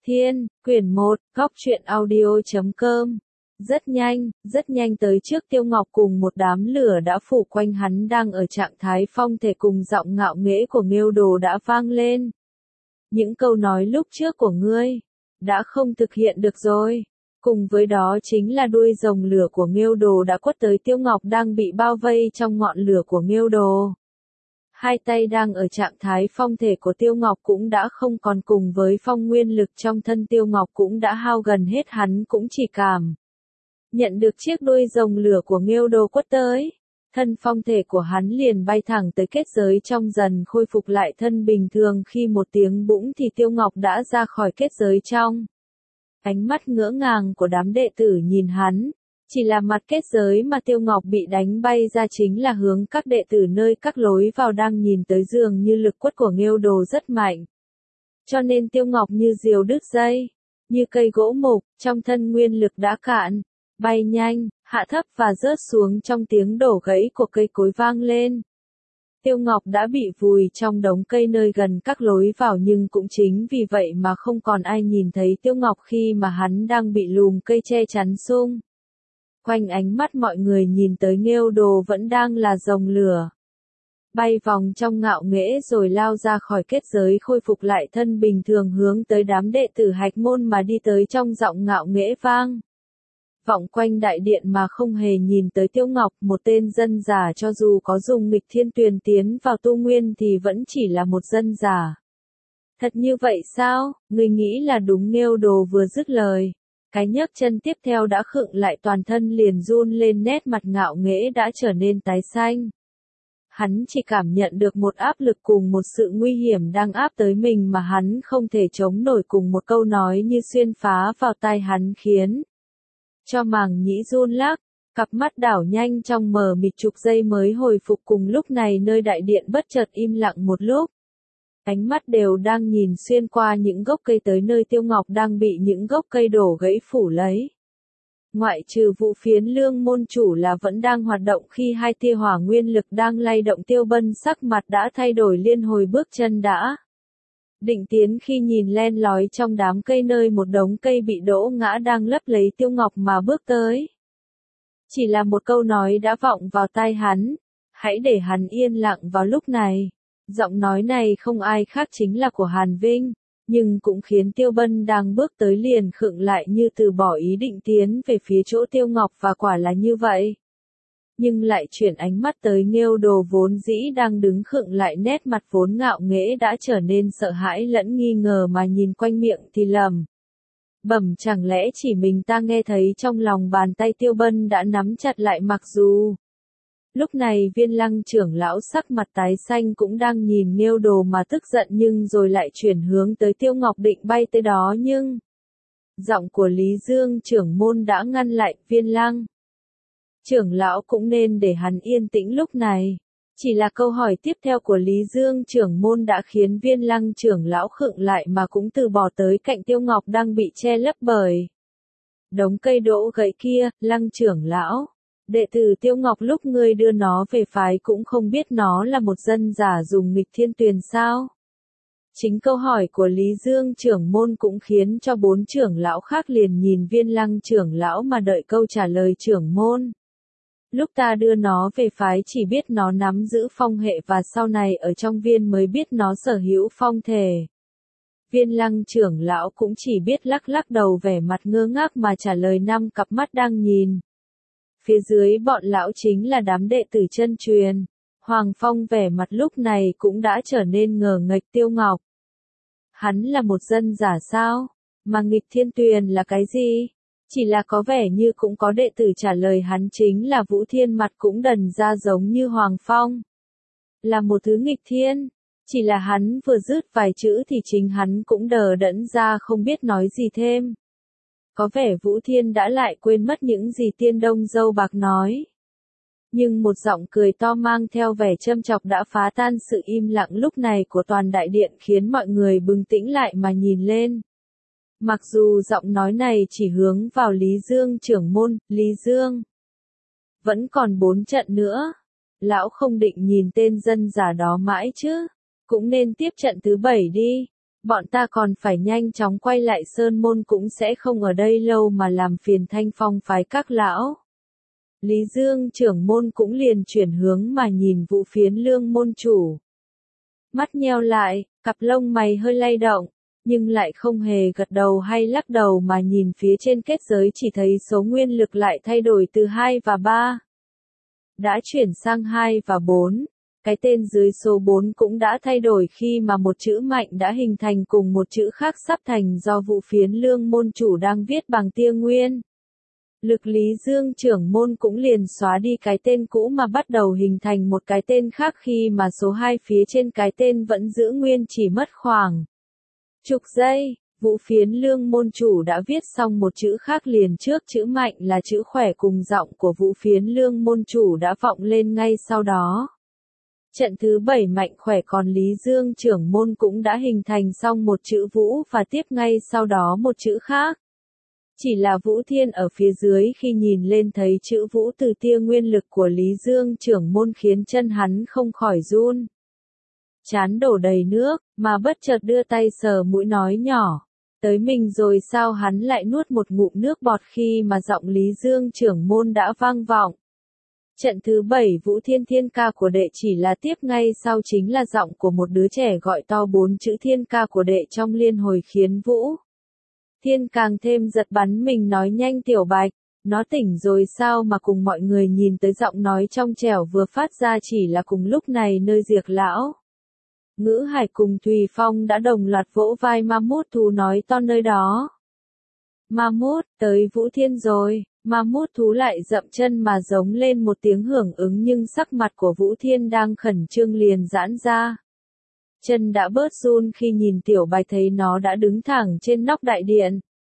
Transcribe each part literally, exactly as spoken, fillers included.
Thiên, quyển một, góc truyện audio chấm com. Rất nhanh, rất nhanh tới trước Tiêu Ngọc cùng một đám lửa đã phủ quanh hắn đang ở trạng thái phong thể cùng giọng ngạo nghễ của Nghêu Đồ đã vang lên. Những câu nói lúc trước của ngươi, đã không thực hiện được rồi. Cùng với đó chính là đuôi rồng lửa của Nghêu Đồ đã quất tới Tiêu Ngọc đang bị bao vây trong ngọn lửa của Nghêu Đồ. Hai tay đang ở trạng thái phong thể của Tiêu Ngọc cũng đã không còn cùng với phong nguyên lực trong thân Tiêu Ngọc cũng đã hao gần hết, hắn cũng chỉ cảm nhận được chiếc đuôi rồng lửa của Nghêu Đồ quất tới. Thân phong thể của hắn liền bay thẳng tới kết giới trong dần khôi phục lại thân bình thường, khi một tiếng bũng thì Tiêu Ngọc đã ra khỏi kết giới trong. Ánh mắt ngỡ ngàng của đám đệ tử nhìn hắn. Chỉ là mặt kết giới mà Tiêu Ngọc bị đánh bay ra chính là hướng các đệ tử nơi các lối vào đang nhìn tới, dường như lực quất của Nghêu Đồ rất mạnh. Cho nên Tiêu Ngọc như diều đứt dây, như cây gỗ mục, trong thân nguyên lực đã cạn, bay nhanh, hạ thấp và rớt xuống trong tiếng đổ gãy của cây cối vang lên. Tiêu Ngọc đã bị vùi trong đống cây nơi gần các lối vào, nhưng cũng chính vì vậy mà không còn ai nhìn thấy Tiêu Ngọc khi mà hắn đang bị lùm cây che chắn xung quanh. Ánh mắt mọi người nhìn tới Nghêu Đồ vẫn đang là rồng lửa, bay vòng trong ngạo nghễ rồi lao ra khỏi kết giới khôi phục lại thân bình thường, hướng tới đám đệ tử Hạch Môn mà đi tới, trong giọng ngạo nghễ vang vọng quanh đại điện mà không hề nhìn tới Tiêu Ngọc. Một tên dân giả cho dù có dùng nghịch thiên tuyền tiến vào tu nguyên thì vẫn chỉ là một dân giả. Thật như vậy sao? Người nghĩ là đúng. Nghêu Đồ vừa dứt lời, cái nhấc chân tiếp theo đã khựng lại, toàn thân liền run lên, nét mặt ngạo nghễ đã trở nên tái xanh. Hắn chỉ cảm nhận được một áp lực cùng một sự nguy hiểm đang áp tới mình mà hắn không thể chống nổi, cùng một câu nói như xuyên phá vào tai hắn khiến cho màng nhĩ run lắc, cặp mắt đảo nhanh trong mờ mịt chục giây mới hồi phục. Cùng lúc này nơi đại điện bất chợt im lặng một lúc. Ánh mắt đều đang nhìn xuyên qua những gốc cây tới nơi Tiêu Ngọc đang bị những gốc cây đổ gãy phủ lấy. Ngoại trừ vụ phiến lương môn chủ là vẫn đang hoạt động, khi hai tia hỏa nguyên lực đang lay động, Tiêu Bân sắc mặt đã thay đổi, liên hồi bước chân đã định tiến khi nhìn len lói trong đám cây nơi một đống cây bị đổ ngã đang lấp lấy Tiêu Ngọc mà bước tới. Chỉ là một câu nói đã vọng vào tai hắn, hãy để hắn yên lặng. Vào lúc này, giọng nói này không ai khác chính là của Hàn Vinh, nhưng cũng khiến Tiêu Bân đang bước tới liền khựng lại, như từ bỏ ý định tiến về phía chỗ Tiêu Ngọc, và quả là như vậy. Nhưng lại chuyển ánh mắt tới Nghêu Đồ vốn dĩ đang đứng khựng lại, nét mặt vốn ngạo nghễ đã trở nên sợ hãi lẫn nghi ngờ, mà nhìn quanh miệng thì lẩm bẩm chẳng lẽ chỉ mình ta nghe thấy. Trong lòng bàn tay Tiêu Bân đã nắm chặt lại, mặc dù lúc này Viên Lăng trưởng lão sắc mặt tái xanh cũng đang nhìn Nghêu Đồ mà tức giận, nhưng rồi lại chuyển hướng tới Tiêu Ngọc định bay tới đó, nhưng giọng của Lý Dương trưởng môn đã ngăn lại. Viên Lăng trưởng lão cũng nên để hắn yên tĩnh lúc này. Chỉ là câu hỏi tiếp theo của Lý Dương trưởng môn đã khiến Viên Lăng trưởng lão khựng lại, mà cũng từ bỏ tới cạnh Tiêu Ngọc đang bị che lấp bởi đống cây đổ gãy kia. Lăng trưởng lão, đệ tử Tiêu Ngọc lúc ngươi đưa nó về phái cũng không biết nó là một dân giả dùng nghịch thiên tuyền sao? Chính câu hỏi của Lý Dương trưởng môn cũng khiến cho bốn trưởng lão khác liền nhìn Viên Lăng trưởng lão mà đợi câu trả lời. Trưởng môn, lúc ta đưa nó về phái chỉ biết nó nắm giữ phong hệ, và sau này ở trong viên mới biết nó sở hữu phong thể. Viên Lăng trưởng lão cũng chỉ biết lắc lắc đầu, vẻ mặt ngơ ngác mà trả lời. Năm cặp mắt đang nhìn phía dưới bọn lão chính là đám đệ tử chân truyền. Hoàng Phong vẻ mặt lúc này cũng đã trở nên ngờ nghệch. Tiêu Ngọc, hắn là một dân giả sao? Mà nghịch thiên tuyền là cái gì? Chỉ là có vẻ như cũng có đệ tử trả lời hắn chính là Vũ Thiên, mặt cũng đần ra giống như Hoàng Phong. Là một thứ nghịch thiên. Chỉ là hắn vừa dứt vài chữ thì chính hắn cũng đờ đẫn ra, không biết nói gì thêm. Có vẻ Vũ Thiên đã lại quên mất những gì Tiên Đông Dâu Bạc nói. Nhưng một giọng cười to mang theo vẻ châm chọc đã phá tan sự im lặng lúc này của toàn đại điện, khiến mọi người bừng tỉnh lại mà nhìn lên. Mặc dù giọng nói này chỉ hướng vào Lý Dương trưởng môn, Lý Dương vẫn còn bốn trận nữa. Lão không định nhìn tên dân giả đó mãi chứ? Cũng nên tiếp trận thứ bảy đi. Bọn ta còn phải nhanh chóng quay lại Sơn Môn cũng sẽ không ở đây lâu mà làm phiền Thanh Phong phái các lão. Lý Dương trưởng môn cũng liền chuyển hướng mà nhìn Vũ Phiến Lương môn chủ. Mắt nheo lại, cặp lông mày hơi lay động, nhưng lại không hề gật đầu hay lắc đầu mà nhìn phía trên kết giới, chỉ thấy số nguyên lực lại thay đổi từ hai và ba. Đã chuyển sang hai và bốn, cái tên dưới số bốn cũng đã thay đổi khi mà một chữ mạnh đã hình thành cùng một chữ khác sắp thành do Vũ Phiến Lương môn chủ đang viết bằng tia nguyên. Lực Lý Dương trưởng môn cũng liền xóa đi cái tên cũ mà bắt đầu hình thành một cái tên khác, khi mà số hai phía trên cái tên vẫn giữ nguyên, chỉ mất khoảng chục giây. Vũ Phiến Lương môn chủ đã viết xong một chữ khác liền trước chữ mạnh là chữ khỏe, cùng giọng của Vũ Phiến Lương môn chủ đã vọng lên ngay sau đó. Trận thứ bảy mạnh khỏe, còn Lý Dương trưởng môn cũng đã hình thành xong một chữ Vũ và tiếp ngay sau đó một chữ khác. Chỉ là Vũ Thiên ở phía dưới khi nhìn lên thấy chữ Vũ từ tia nguyên lực của Lý Dương trưởng môn khiến chân hắn không khỏi run. Chán đổ đầy nước, mà bất chợt đưa tay sờ mũi nói nhỏ. Tới mình rồi sao? Hắn lại nuốt một ngụm nước bọt khi mà giọng Lý Dương trưởng môn đã vang vọng. Trận thứ bảy Vũ Thiên thiên ca của đệ, chỉ là tiếp ngay sau chính là giọng của một đứa trẻ gọi to bốn chữ thiên ca của đệ trong liên hồi, khiến Vũ Thiên càng thêm giật bắn mình, nói nhanh Tiểu Bạch, nó tỉnh rồi sao? Mà cùng mọi người nhìn tới giọng nói trong trẻo vừa phát ra. Chỉ là cùng lúc này nơi Diệp lão Ngữ Hải cùng Thùy Phong đã đồng loạt vỗ vai Ma Mút thú nói to nơi đó. Ma Mút, tới Vũ Thiên rồi. Ma Mút thú lại dậm chân mà giống lên một tiếng hưởng ứng, nhưng sắc mặt của Vũ Thiên đang khẩn trương liền giãn ra. Chân đã bớt run khi nhìn Tiểu Bạch thấy nó đã đứng thẳng trên nóc đại điện.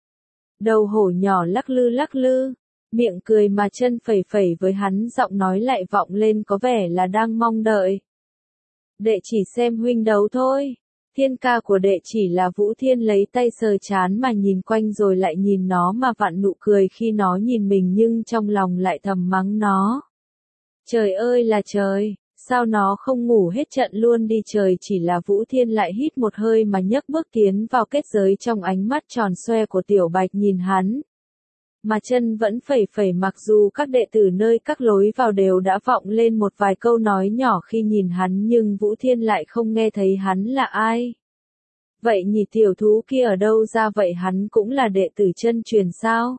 Đầu hổ nhỏ lắc lư lắc lư, miệng cười mà chân phẩy phẩy với hắn, giọng nói lại vọng lên có vẻ là đang mong đợi. Đệ chỉ xem huynh đấu thôi. Thiên ca của đệ. Chỉ là Vũ Thiên lấy tay sờ chán mà nhìn quanh rồi lại nhìn nó mà vặn nụ cười khi nó nhìn mình, nhưng trong lòng lại thầm mắng nó. Trời ơi là trời, sao nó không ngủ hết trận luôn đi trời. Chỉ là Vũ Thiên lại hít một hơi mà nhấc bước tiến vào kết giới, trong ánh mắt tròn xoe của Tiểu Bạch nhìn hắn. Mà chân vẫn phẩy phẩy, mặc dù các đệ tử nơi các lối vào đều đã vọng lên một vài câu nói nhỏ khi nhìn hắn, nhưng Vũ Thiên lại không nghe thấy hắn là ai. Vậy nhỉ, tiểu thú kia ở đâu ra vậy? Hắn cũng là đệ tử chân truyền sao?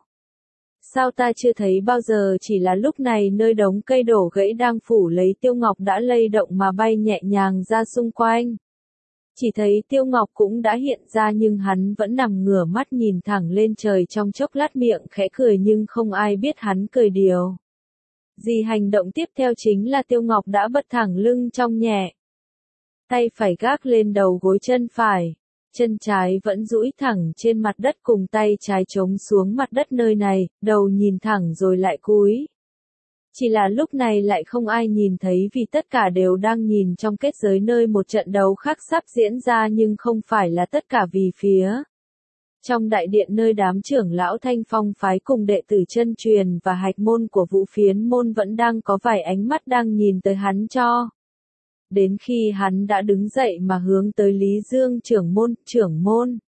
Sao ta chưa thấy bao giờ? Chỉ là lúc này nơi đống cây đổ gãy đang phủ lấy Tiêu Ngọc đã lay động mà bay nhẹ nhàng ra xung quanh. Chỉ thấy Tiêu Ngọc cũng đã hiện ra, nhưng hắn vẫn nằm ngửa mắt nhìn thẳng lên trời, trong chốc lát miệng khẽ cười nhưng không ai biết hắn cười điều gì. Hành động tiếp theo chính là Tiêu Ngọc đã bật thẳng lưng trong nhẹ. Tay phải gác lên đầu gối chân phải. Chân trái vẫn duỗi thẳng trên mặt đất cùng tay trái chống xuống mặt đất nơi này, đầu nhìn thẳng rồi lại cúi. Chỉ là lúc này lại không ai nhìn thấy, vì tất cả đều đang nhìn trong kết giới nơi một trận đấu khác sắp diễn ra, nhưng không phải là tất cả, vì phía trong đại điện nơi đám trưởng lão Thanh Phong phái cùng đệ tử chân truyền và hạch môn của Vũ Phiến môn vẫn đang có vài ánh mắt đang nhìn tới hắn cho. Đến khi hắn đã đứng dậy mà hướng tới Lý Dương trưởng môn, trưởng môn.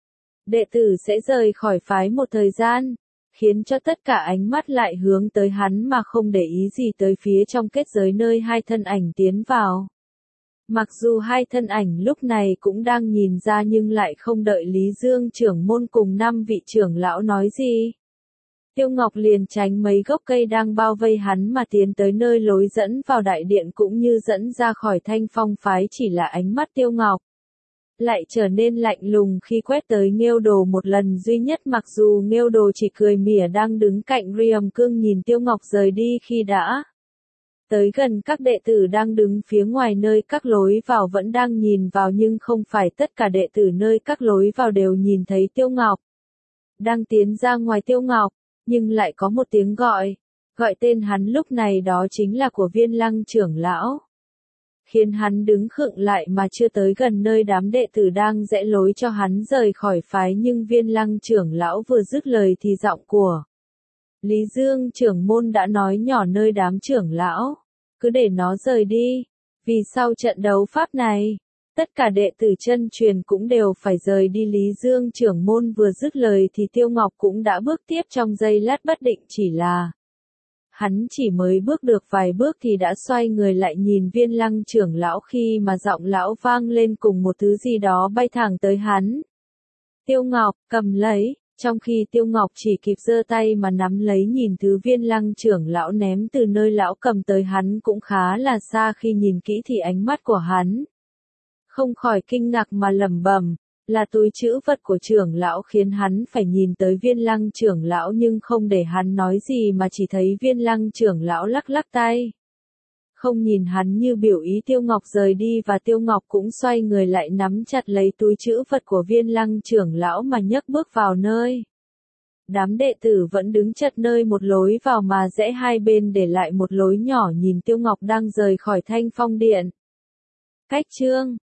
Đệ tử sẽ rời khỏi phái một thời gian, khiến cho tất cả ánh mắt lại hướng tới hắn mà không để ý gì tới phía trong kết giới nơi hai thân ảnh tiến vào. Mặc dù hai thân ảnh lúc này cũng đang nhìn ra, nhưng lại không đợi Lý Dương trưởng môn cùng năm vị trưởng lão nói gì. Tiêu Ngọc liền tránh mấy gốc cây đang bao vây hắn mà tiến tới nơi lối dẫn vào đại điện cũng như dẫn ra khỏi Thanh Phong phái. Chỉ là ánh mắt Tiêu Ngọc lại trở nên lạnh lùng khi quét tới Nghêu Đồ một lần duy nhất, mặc dù Nghêu Đồ chỉ cười mỉa đang đứng cạnh Riềm Cương nhìn Tiêu Ngọc rời đi khi đã tới gần. Các đệ tử đang đứng phía ngoài nơi các lối vào vẫn đang nhìn vào, nhưng không phải tất cả đệ tử nơi các lối vào đều nhìn thấy Tiêu Ngọc đang tiến ra ngoài. Tiêu Ngọc, nhưng lại có một tiếng gọi, gọi tên hắn lúc này, đó chính là của Viên Lăng trưởng lão. Khiến hắn đứng khựng lại mà chưa tới gần nơi đám đệ tử đang rẽ lối cho hắn rời khỏi phái, nhưng Viên Lăng trưởng lão vừa dứt lời thì giọng của Lý Dương trưởng môn đã nói nhỏ nơi đám trưởng lão, cứ để nó rời đi, vì sau trận đấu pháp này, Tất cả đệ tử chân truyền cũng đều phải rời đi. Lý Dương trưởng môn vừa dứt lời thì Tiêu Ngọc cũng đã bước tiếp trong giây lát bất định, chỉ là hắn chỉ mới bước được vài bước thì đã xoay người lại nhìn Viên Lăng trưởng lão khi mà giọng lão vang lên cùng một thứ gì đó bay thẳng tới hắn. Tiêu Ngọc, cầm lấy, trong khi Tiêu Ngọc chỉ kịp giơ tay mà nắm lấy nhìn thứ Viên Lăng trưởng lão ném từ nơi lão cầm tới hắn cũng khá là xa, khi nhìn kỹ thì ánh mắt của hắn không khỏi kinh ngạc mà lẩm bẩm, là túi trữ vật của trưởng lão, khiến hắn phải nhìn tới Viên Lăng trưởng lão nhưng không để hắn nói gì mà chỉ thấy Viên Lăng trưởng lão lắc lắc tay. Không nhìn hắn như biểu ý Tiêu Ngọc rời đi, và Tiêu Ngọc cũng xoay người lại nắm chặt lấy túi trữ vật của Viên Lăng trưởng lão mà nhấc bước vào nơi. Đám đệ tử vẫn đứng chật nơi một lối vào mà rẽ hai bên để lại một lối nhỏ nhìn Tiêu Ngọc đang rời khỏi Thanh Phong Điện. Cách chương